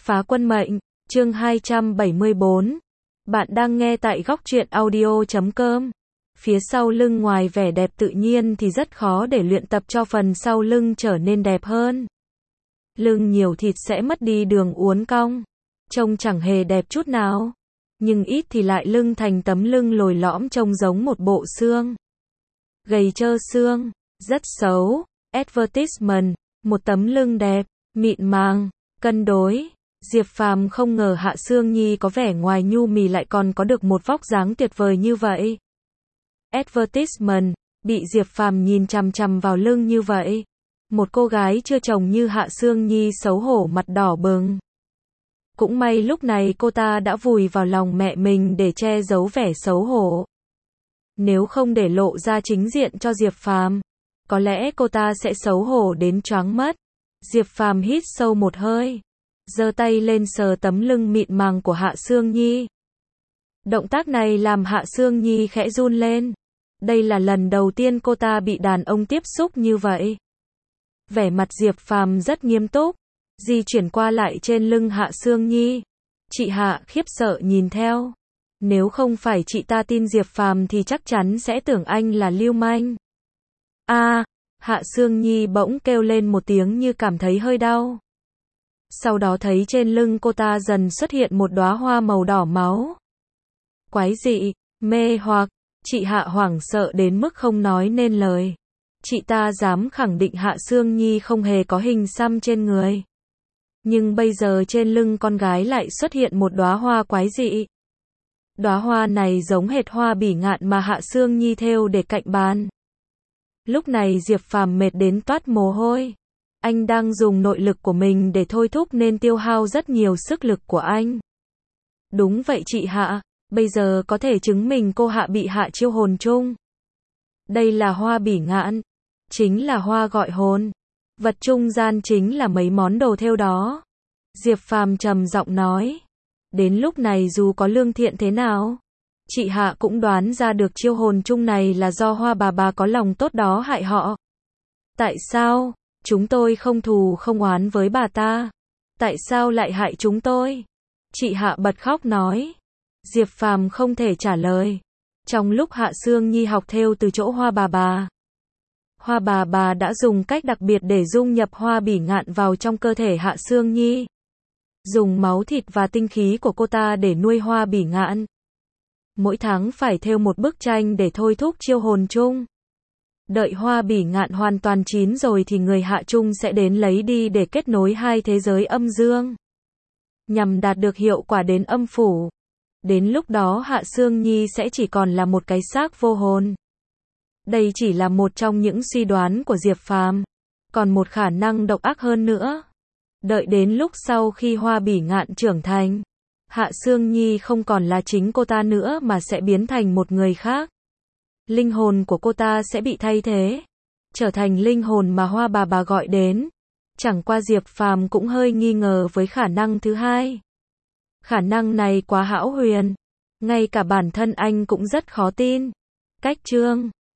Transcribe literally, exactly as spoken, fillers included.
Phá quân mệnh, chương hai trăm bảy mươi bốn. Bạn đang nghe tại góc truyện audio chấm com. Phía sau lưng ngoài vẻ đẹp tự nhiên thì rất khó để luyện tập cho phần sau lưng trở nên đẹp hơn. Lưng nhiều thịt sẽ mất đi đường uốn cong, trông chẳng hề đẹp chút nào. Nhưng ít thì lại lưng thành tấm lưng lồi lõm trông giống một bộ xương. Gầy trơ xương, rất xấu. Advertisement, một tấm lưng đẹp, mịn màng, cân đối. Diệp Phàm không ngờ Hạ Sương Nhi có vẻ ngoài nhu mì lại còn có được một vóc dáng tuyệt vời như vậy. Advertisement, bị Diệp Phàm nhìn chằm chằm vào lưng như vậy. Một cô gái chưa chồng như Hạ Sương Nhi xấu hổ mặt đỏ bừng. Cũng may lúc này cô ta đã vùi vào lòng mẹ mình để che giấu vẻ xấu hổ. Nếu không để lộ ra chính diện cho Diệp Phàm, có lẽ cô ta sẽ xấu hổ đến choáng mất. Diệp Phàm hít sâu một hơi, giơ tay lên sờ tấm lưng mịn màng của Hạ Sương Nhi. Động tác này làm Hạ Sương Nhi khẽ run lên. Đây là lần đầu tiên cô ta bị đàn ông tiếp xúc như vậy. Vẻ mặt Diệp Phàm rất nghiêm túc, di chuyển qua lại trên lưng Hạ Sương Nhi. Chị Hạ khiếp sợ nhìn theo. Nếu không phải chị ta tin Diệp Phàm thì chắc chắn sẽ tưởng anh là lưu manh. A, à, Hạ Sương Nhi bỗng kêu lên một tiếng như cảm thấy hơi đau. Sau đó thấy trên lưng cô ta dần xuất hiện một đóa hoa màu đỏ máu. Quái dị, mê hoặc, chị Hạ hoảng sợ đến mức không nói nên lời. Chị ta dám khẳng định Hạ Sương Nhi không hề có hình xăm trên người. Nhưng bây giờ trên lưng con gái lại xuất hiện một đóa hoa quái dị. Đóa hoa này giống hệt hoa bỉ ngạn mà Hạ Sương Nhi thêu để cạnh bàn. Lúc này Diệp Phàm mệt đến toát mồ hôi. Anh đang dùng nội lực của mình để thôi thúc nên tiêu hao rất nhiều sức lực của anh. Đúng vậy chị Hạ, bây giờ có thể chứng minh cô Hạ bị Hạ chiêu hồn chung. Đây là hoa bỉ ngạn, chính là hoa gọi hồn. Vật trung gian chính là mấy món đồ thêu đó. Diệp Phàm trầm giọng nói. Đến lúc này dù có lương thiện thế nào, chị Hạ cũng đoán ra được chiêu hồn chung này là do hoa bà bà có lòng tốt đó hại họ. Tại sao? Chúng tôi không thù không oán với bà ta. Tại sao lại hại chúng tôi? Chị Hạ bật khóc nói. Diệp Phàm không thể trả lời. Trong lúc Hạ Sương Nhi học thêu từ chỗ hoa bà bà, hoa bà bà đã dùng cách đặc biệt để dung nhập hoa bỉ ngạn vào trong cơ thể Hạ Sương Nhi. Dùng máu thịt và tinh khí của cô ta để nuôi hoa bỉ ngạn. Mỗi tháng phải thêu một bức tranh để thôi thúc chiêu hồn chung. Đợi hoa bỉ ngạn hoàn toàn chín rồi thì người Hạ chung sẽ đến lấy đi để kết nối hai thế giới âm dương. Nhằm đạt được hiệu quả đến âm phủ. Đến lúc đó Hạ Sương Nhi sẽ chỉ còn là một cái xác vô hồn. Đây chỉ là một trong những suy đoán của Diệp Phàm. Còn một khả năng độc ác hơn nữa. Đợi đến lúc sau khi hoa bỉ ngạn trưởng thành, Hạ Sương Nhi không còn là chính cô ta nữa mà sẽ biến thành một người khác. Linh hồn của cô ta sẽ bị thay thế, trở thành linh hồn mà hoa bà bà gọi đến. Chẳng qua Diệp Phàm cũng hơi nghi ngờ với khả năng thứ hai. Khả năng này quá hão huyền, ngay cả bản thân anh cũng rất khó tin. Cách chương